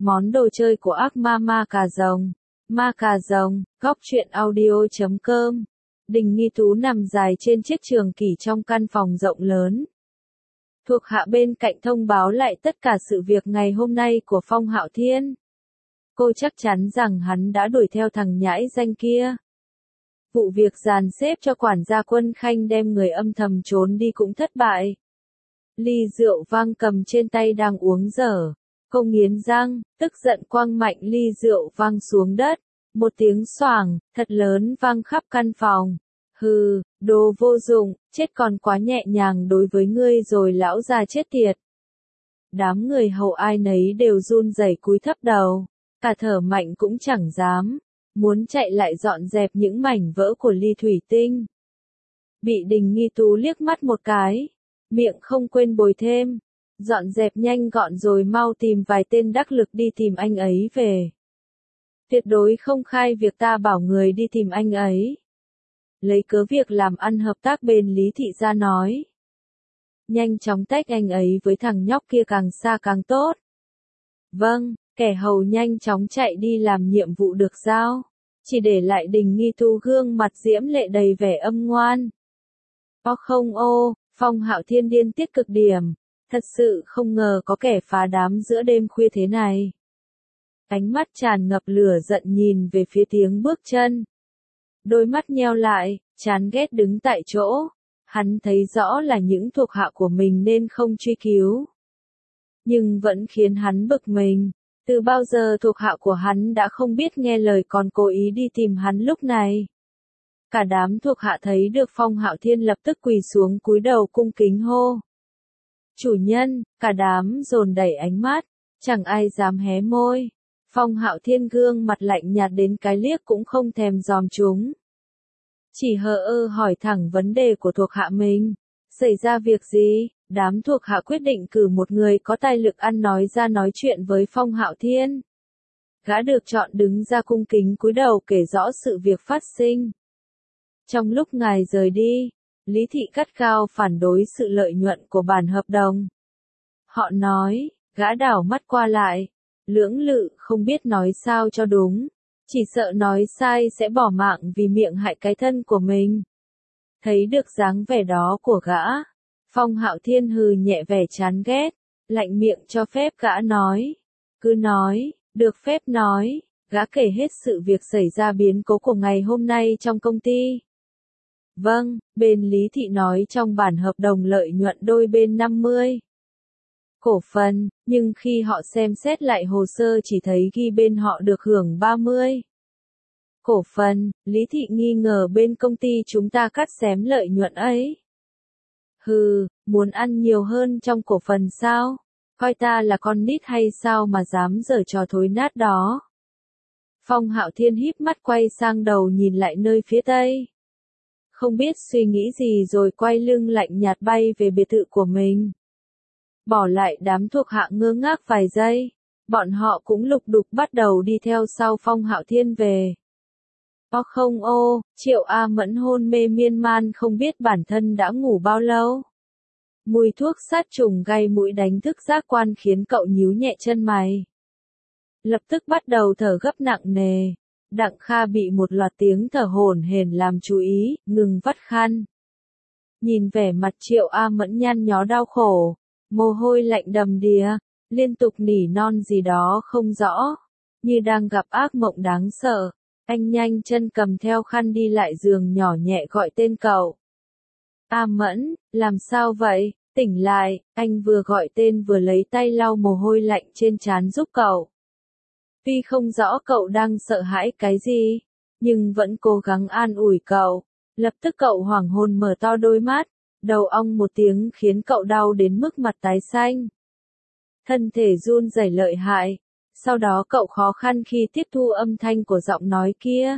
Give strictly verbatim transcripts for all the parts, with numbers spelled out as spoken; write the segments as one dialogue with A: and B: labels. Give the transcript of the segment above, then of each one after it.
A: Món đồ chơi của ác ma ma cà rồng. Ma cà rồng, góc truyện audio chấm com. Đình Nghi Tú nằm dài trên chiếc trường kỷ trong căn phòng rộng lớn. Thuộc hạ bên cạnh thông báo lại tất cả sự việc ngày hôm nay của Phong Hạo Thiên. Cô chắc chắn rằng hắn đã đuổi theo thằng nhãi danh kia. Vụ việc dàn xếp cho quản gia Quân Khanh đem người âm thầm trốn đi cũng thất bại. Ly rượu vang cầm trên tay đang uống dở. Cô nghiến răng, tức giận quăng mạnh ly rượu vang xuống đất. Một tiếng xoảng, thật lớn vang khắp căn phòng. Hừ, đồ vô dụng, chết còn quá nhẹ nhàng đối với ngươi rồi lão già chết tiệt. Đám người hầu ai nấy đều run rẩy cúi thấp đầu, cả thở mạnh cũng chẳng dám, muốn chạy lại dọn dẹp những mảnh vỡ của ly thủy tinh. Bị Đình Nghi Tú liếc mắt một cái, miệng không quên bồi thêm, dọn dẹp nhanh gọn rồi mau tìm vài tên đắc lực đi tìm anh ấy về. Tuyệt đối không khai việc ta bảo người đi tìm anh ấy. Lấy cớ việc làm ăn hợp tác bên Lý Thị ra nói. Nhanh chóng tách anh ấy với thằng nhóc kia càng xa càng tốt. Vâng, kẻ hầu nhanh chóng chạy đi làm nhiệm vụ được giao. Chỉ để lại Đình Nghi Tú gương mặt diễm lệ đầy vẻ âm ngoan. Ô không ô, Phong Hạo Thiên điên tiết cực điểm. Thật sự không ngờ có kẻ phá đám giữa đêm khuya thế này. Ánh mắt tràn ngập lửa giận nhìn về phía tiếng bước chân. Đôi mắt nheo lại, chán ghét đứng tại chỗ. Hắn thấy rõ là những thuộc hạ của mình nên không truy cứu. Nhưng vẫn khiến hắn bực mình. Từ bao giờ thuộc hạ của hắn đã không biết nghe lời còn cố ý đi tìm hắn lúc này. Cả đám thuộc hạ thấy được Phong Hạo Thiên lập tức quỳ xuống cúi đầu cung kính hô. Chủ nhân, cả đám dồn đẩy ánh mắt, chẳng ai dám hé môi. Phong Hạo Thiên gương mặt lạnh nhạt đến cái liếc cũng không thèm dòm chúng. Chỉ hờ ơ hỏi thẳng vấn đề của thuộc hạ mình. Xảy ra việc gì? Đám thuộc hạ quyết định cử một người có tài lực ăn nói ra nói chuyện với Phong Hạo Thiên. Gã được chọn đứng ra cung kính cúi đầu kể rõ sự việc phát sinh. Trong lúc ngài rời đi, Lý Thị gắt gao phản đối sự lợi nhuận của bản hợp đồng. Họ nói, gã đảo mắt qua lại, lưỡng lự không biết nói sao cho đúng, chỉ sợ nói sai sẽ bỏ mạng vì miệng hại cái thân của mình. Thấy được dáng vẻ đó của gã, Phong Hạo Thiên hừ nhẹ vẻ chán ghét, lạnh miệng cho phép gã nói. Cứ nói, được phép nói, gã kể hết sự việc xảy ra biến cố của ngày hôm nay trong công ty. Vâng, bên Lý Thị nói trong bản hợp đồng lợi nhuận đôi bên năm mươi cổ phần, nhưng khi họ xem xét lại hồ sơ chỉ thấy ghi bên họ được hưởng ba mươi cổ phần. Lý Thị nghi ngờ bên công ty chúng ta cắt xén lợi nhuận ấy. Hừ, muốn ăn nhiều hơn trong cổ phần sao? Coi ta là con nít hay sao mà dám giở trò thối nát đó? Phong Hạo Thiên híp mắt quay sang đầu nhìn lại nơi phía tây. Không biết suy nghĩ gì rồi quay lưng lạnh nhạt bay về biệt thự của mình. Bỏ lại đám thuộc hạ ngơ ngác vài giây, bọn họ cũng lục đục bắt đầu đi theo sau Phong Hạo Thiên về. Ô không ô, Triệu A Mẫn hôn mê miên man không biết bản thân đã ngủ bao lâu. Mùi thuốc sát trùng gây mũi đánh thức giác quan khiến cậu nhíu nhẹ chân mày. Lập tức bắt đầu thở gấp nặng nề. Đặng Kha bị một loạt tiếng thở hổn hển làm chú ý, ngừng vắt khăn. Nhìn vẻ mặt Triệu A Mẫn nhăn nhó đau khổ, mồ hôi lạnh đầm đìa, liên tục nỉ non gì đó không rõ, như đang gặp ác mộng đáng sợ. Anh nhanh chân cầm theo khăn đi lại giường nhỏ nhẹ gọi tên cậu. A Mẫn, làm sao vậy? Tỉnh lại, anh vừa gọi tên vừa lấy tay lau mồ hôi lạnh trên trán giúp cậu. Tuy không rõ cậu đang sợ hãi cái gì, nhưng vẫn cố gắng an ủi cậu. Lập tức cậu hoảng hồn mở to đôi mắt, đầu ong một tiếng khiến cậu đau đến mức mặt tái xanh. Thân thể run rẩy lợi hại, sau đó cậu khó khăn khi tiếp thu âm thanh của giọng nói kia.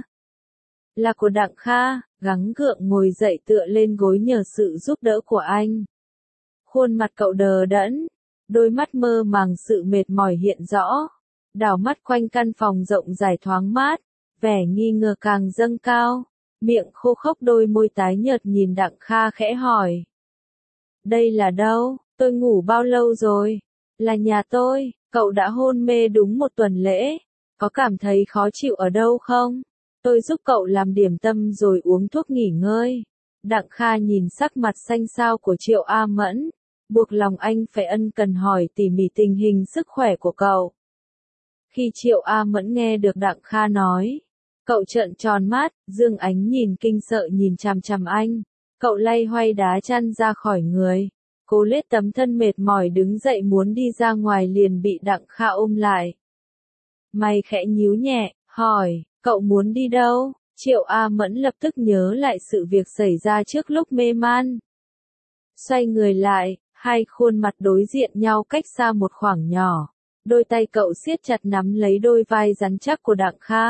A: Là của Đặng Kha, gắng gượng ngồi dậy tựa lên gối nhờ sự giúp đỡ của anh. Khuôn mặt cậu đờ đẫn, đôi mắt mơ màng sự mệt mỏi hiện rõ. Đảo mắt quanh căn phòng rộng dài thoáng mát, vẻ nghi ngờ càng dâng cao, miệng khô khốc đôi môi tái nhợt nhìn Đặng Kha khẽ hỏi. Đây là đâu? Tôi ngủ bao lâu rồi? Là nhà tôi, Cậu đã hôn mê đúng một tuần lễ, có cảm thấy khó chịu ở đâu không? Tôi giúp cậu làm điểm tâm rồi uống thuốc nghỉ ngơi. Đặng Kha nhìn sắc mặt xanh xao của Triệu A Mẫn, buộc lòng anh phải ân cần hỏi tỉ mỉ tình hình sức khỏe của cậu. Khi Triệu A Mẫn nghe được Đặng Kha nói, cậu trợn tròn mắt, dương ánh nhìn kinh sợ nhìn chằm chằm anh. Cậu lay hoay đá chăn ra khỏi người, cố lết tấm thân mệt mỏi đứng dậy muốn đi ra ngoài liền bị Đặng Kha ôm lại. Mày khẽ nhíu nhẹ, hỏi, cậu muốn đi đâu? Triệu A Mẫn lập tức nhớ lại sự việc xảy ra trước lúc mê man. Xoay người lại, hai khuôn mặt đối diện nhau cách xa một khoảng nhỏ. Đôi tay cậu siết chặt nắm lấy đôi vai rắn chắc của Đặng Kha.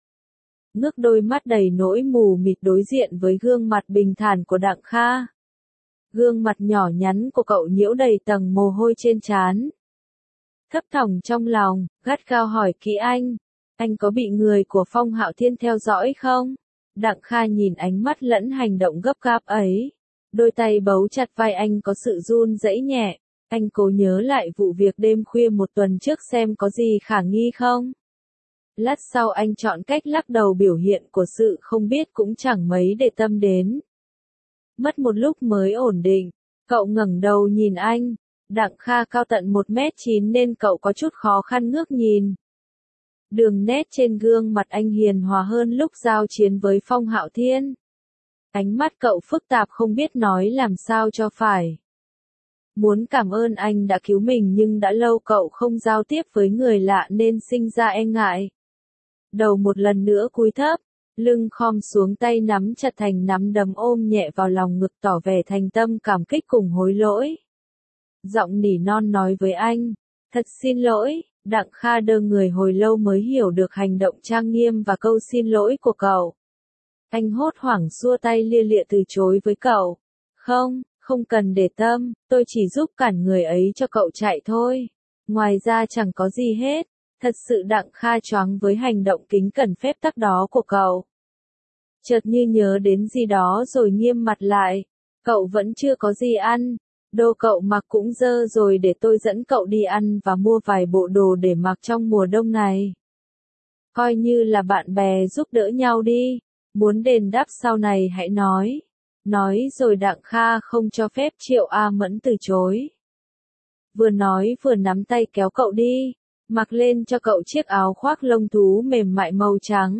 A: Ngước đôi mắt đầy nỗi mù mịt đối diện với gương mặt bình thản của Đặng Kha. Gương mặt nhỏ nhắn của cậu nhiễu đầy tầng mồ hôi trên trán. Thấp thỏm trong lòng, gắt gao hỏi kỹ anh. Anh có bị người của Phong Hạo Thiên theo dõi không? Đặng Kha nhìn ánh mắt lẫn hành động gấp gáp ấy. Đôi tay bấu chặt vai anh có sự run rẩy nhẹ. Anh cố nhớ lại vụ việc đêm khuya một tuần trước xem có gì khả nghi không? Lát sau anh chọn cách lắc đầu biểu hiện của sự không biết cũng chẳng mấy để tâm đến. Mất một lúc mới ổn định, cậu ngẩng đầu nhìn anh. Đặng Kha cao tận một mét chín nên cậu có chút khó khăn ngước nhìn. Đường nét trên gương mặt anh hiền hòa hơn lúc giao chiến với Phong Hạo Thiên. Ánh mắt cậu phức tạp không biết nói làm sao cho phải. Muốn cảm ơn anh đã cứu mình nhưng đã lâu cậu không giao tiếp với người lạ nên sinh ra e ngại. Đầu một lần nữa cúi thấp, lưng khom xuống tay nắm chặt thành nắm đấm ôm nhẹ vào lòng ngực tỏ vẻ thành tâm cảm kích cùng hối lỗi. Giọng nỉ non nói với anh, thật xin lỗi. Đặng Kha đơ người hồi lâu mới hiểu được hành động trang nghiêm và câu xin lỗi của cậu. Anh hốt hoảng xua tay lia lịa từ chối với cậu. Không, không cần để tâm, tôi chỉ giúp cản người ấy cho cậu chạy thôi. Ngoài ra chẳng có gì hết. Thật sự Đặng Kha choáng với hành động kính cẩn phép tắc đó của cậu. Chợt như nhớ đến gì đó rồi nghiêm mặt lại. Cậu vẫn chưa có gì ăn. Đồ cậu mặc cũng dơ rồi để tôi dẫn cậu đi ăn và mua vài bộ đồ để mặc trong mùa đông này. Coi như là bạn bè giúp đỡ nhau đi. Muốn đền đáp sau này hãy nói. Nói rồi Đặng Kha không cho phép Triệu A Mẫn từ chối. Vừa nói vừa nắm tay kéo cậu đi. Mặc lên cho cậu chiếc áo khoác lông thú mềm mại màu trắng.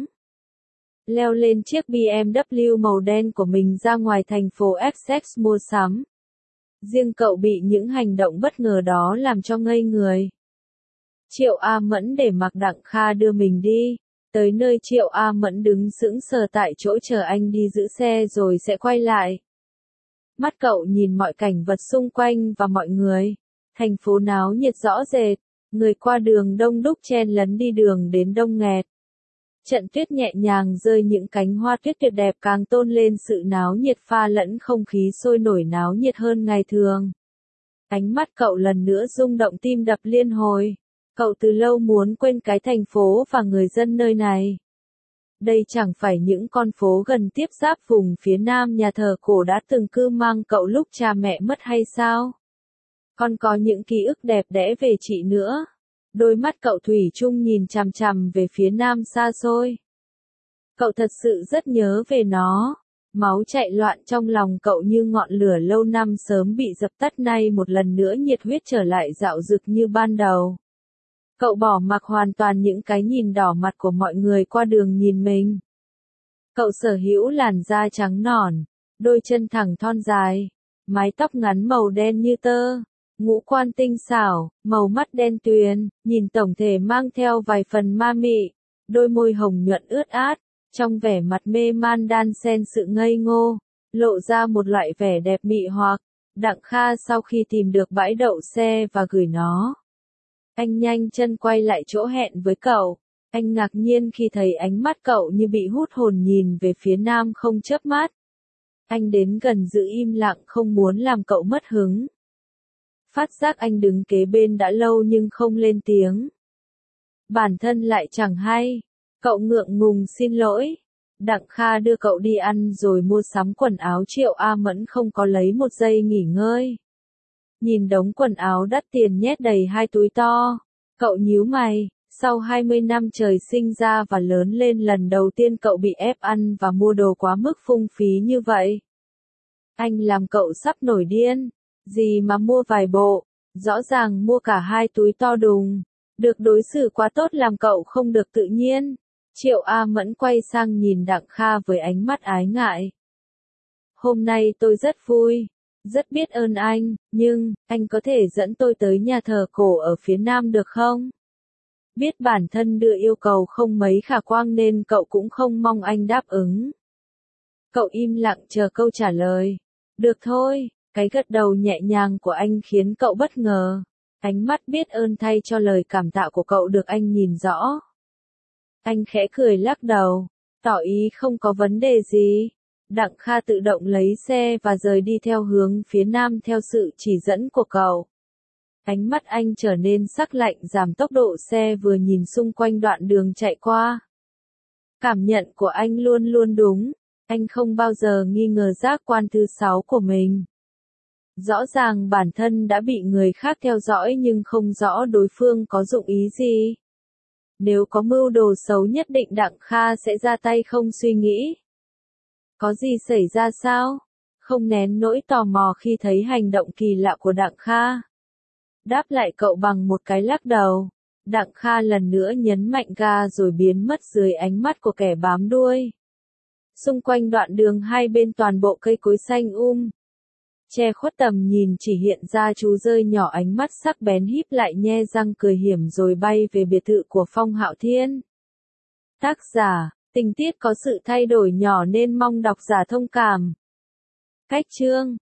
A: Leo lên chiếc bê em vê màu đen của mình ra ngoài thành phố Essex mua sắm. Riêng cậu bị những hành động bất ngờ đó làm cho ngây người. Triệu A Mẫn để mặc Đặng Kha đưa mình đi. Tới nơi Triệu A Mẫn đứng sững sờ tại chỗ chờ anh đi giữ xe rồi sẽ quay lại. Mắt cậu nhìn mọi cảnh vật xung quanh và mọi người. Thành phố náo nhiệt rõ rệt. Người qua đường đông đúc chen lấn đi đường đến đông nghẹt. Trận tuyết nhẹ nhàng rơi những cánh hoa tuyết tuyệt đẹp càng tôn lên sự náo nhiệt pha lẫn không khí sôi nổi náo nhiệt hơn ngày thường. Ánh mắt cậu lần nữa rung động tim đập liên hồi. Cậu từ lâu muốn quên cái thành phố và người dân nơi này. Đây chẳng phải những con phố gần tiếp giáp vùng phía nam nhà thờ cổ đã từng cư mang cậu lúc cha mẹ mất hay sao? Còn có những ký ức đẹp đẽ về chị nữa. Đôi mắt cậu thủy chung nhìn chằm chằm về phía nam xa xôi. Cậu thật sự rất nhớ về nó. Máu chạy loạn trong lòng cậu như ngọn lửa lâu năm sớm bị dập tắt nay một lần nữa nhiệt huyết trở lại dạo dực như ban đầu. Cậu bỏ mặc hoàn toàn những cái nhìn đỏ mặt của mọi người qua đường nhìn mình. Cậu sở hữu làn da trắng nõn, đôi chân thẳng thon dài, mái tóc ngắn màu đen như tơ. Ngũ quan tinh xảo, màu mắt đen tuyền, nhìn tổng thể mang theo vài phần ma mị, đôi môi hồng nhuận ướt át, trong vẻ mặt mê man đan xen sự ngây ngô, lộ ra một loại vẻ đẹp mị hoặc. Đặng Kha sau khi tìm được bãi đậu xe và gửi nó, anh nhanh chân quay lại chỗ hẹn với cậu. Anh ngạc nhiên khi thấy ánh mắt cậu như bị hút hồn nhìn về phía nam không chớp mắt. Anh đến gần giữ im lặng không muốn làm cậu mất hứng. Phát giác anh đứng kế bên đã lâu nhưng không lên tiếng. Bản thân lại chẳng hay. Cậu ngượng ngùng xin lỗi. Đặng Kha đưa cậu đi ăn rồi mua sắm quần áo. Triệu A Mẫn không có lấy một giây nghỉ ngơi. Nhìn đống quần áo đắt tiền nhét đầy hai túi to. Cậu nhíu mày, sau hai mươi năm trời sinh ra và lớn lên lần đầu tiên cậu bị ép ăn và mua đồ quá mức phung phí như vậy. Anh làm cậu sắp nổi điên, gì mà mua vài bộ, rõ ràng mua cả hai túi to đùng, được đối xử quá tốt làm cậu không được tự nhiên. Triệu A Mẫn quay sang nhìn Đặng Kha với ánh mắt ái ngại. Hôm nay tôi rất vui, rất biết ơn anh, nhưng, anh có thể dẫn tôi tới nhà thờ cổ ở phía nam được không? Biết bản thân đưa yêu cầu không mấy khả quan nên cậu cũng không mong anh đáp ứng. Cậu im lặng chờ câu trả lời. Được thôi, cái gật đầu nhẹ nhàng của anh khiến cậu bất ngờ. Ánh mắt biết ơn thay cho lời cảm tạ của cậu được anh nhìn rõ. Anh khẽ cười lắc đầu, tỏ ý không có vấn đề gì. Đặng Kha tự động lấy xe và rời đi theo hướng phía nam theo sự chỉ dẫn của cậu. Ánh mắt anh trở nên sắc lạnh giảm tốc độ xe vừa nhìn xung quanh đoạn đường chạy qua. Cảm nhận của anh luôn luôn đúng, anh không bao giờ nghi ngờ giác quan thứ sáu của mình. Rõ ràng bản thân đã bị người khác theo dõi nhưng không rõ đối phương có dụng ý gì. Nếu có mưu đồ xấu nhất định Đặng Kha sẽ ra tay không suy nghĩ. Có gì xảy ra sao? Không nén nỗi tò mò khi thấy hành động kỳ lạ của Đặng Kha. Đáp lại cậu bằng một cái lắc đầu. Đặng Kha lần nữa nhấn mạnh ga rồi biến mất dưới ánh mắt của kẻ bám đuôi. Xung quanh đoạn đường hai bên toàn bộ cây cối xanh um. Che khuất tầm nhìn chỉ hiện ra chú rơi nhỏ ánh mắt sắc bén híp lại nhe răng cười hiểm rồi bay về biệt thự của Phong Hạo Thiên. Tác giả, tình tiết có sự thay đổi nhỏ nên mong độc giả thông cảm. Cách chương